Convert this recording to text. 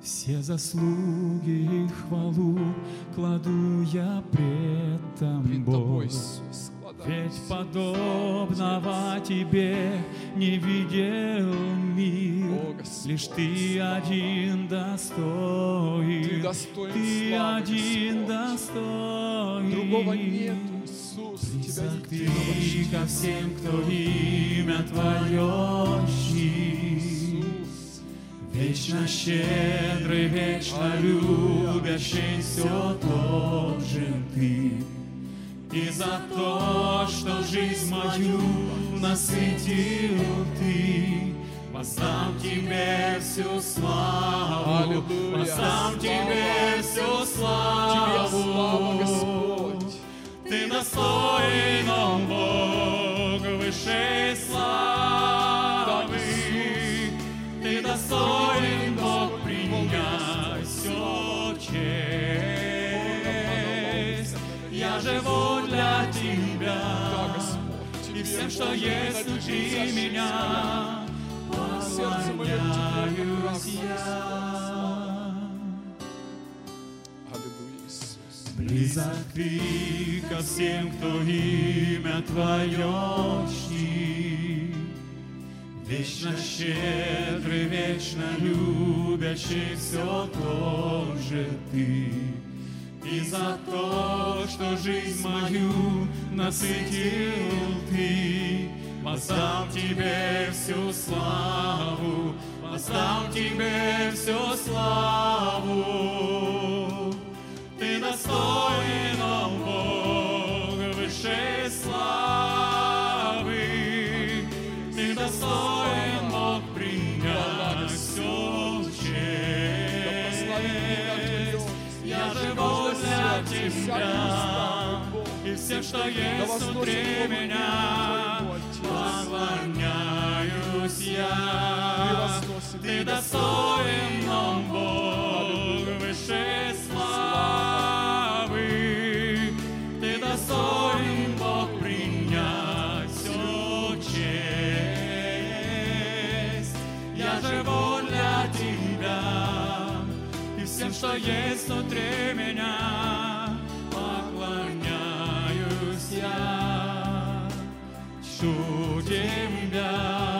Все заслуги и хвалу кладу я пред Тобой. Ведь подобного Тебе не видел мир. Лишь Ты один достоин. Ты один достоин. Другого нет, Иисус. Близок Ты ко всем, кто имя Твое чтит. Вечно щедрый, вечно любящий, все тот же Ты. И за то, что жизнь мою насытил Ты, воздам Тебе всю славу, воздам Тебе всю славу. Ты достоин, о Бог, высшей славы. Ты достоин, Бог, принять всю честь. Я живу для Тебя, и всем, что есть внутри меня, поклоняюсь я. Близок Ты ко всем, кто имя Твое чтит. Вечно щедрый, вечно любящий, все тот же Ты. И за то, что жизнь мою насытил Ты, воздам Тебе всю славу, воздам Тебе всю славу. Ты достоин, о Бог, высшей славы. Ты достоин, Бог, принять всю честь. Я живу для Тебя, и все, что есть внутри меня, поклоняюсь я. Ты достоин, о Бог, высшей славы. Ты достоин, Бог, принять всю честь. Я живу для Тебя, и всем, что есть внутри меня, поклоняюсь я. Чту Тебя.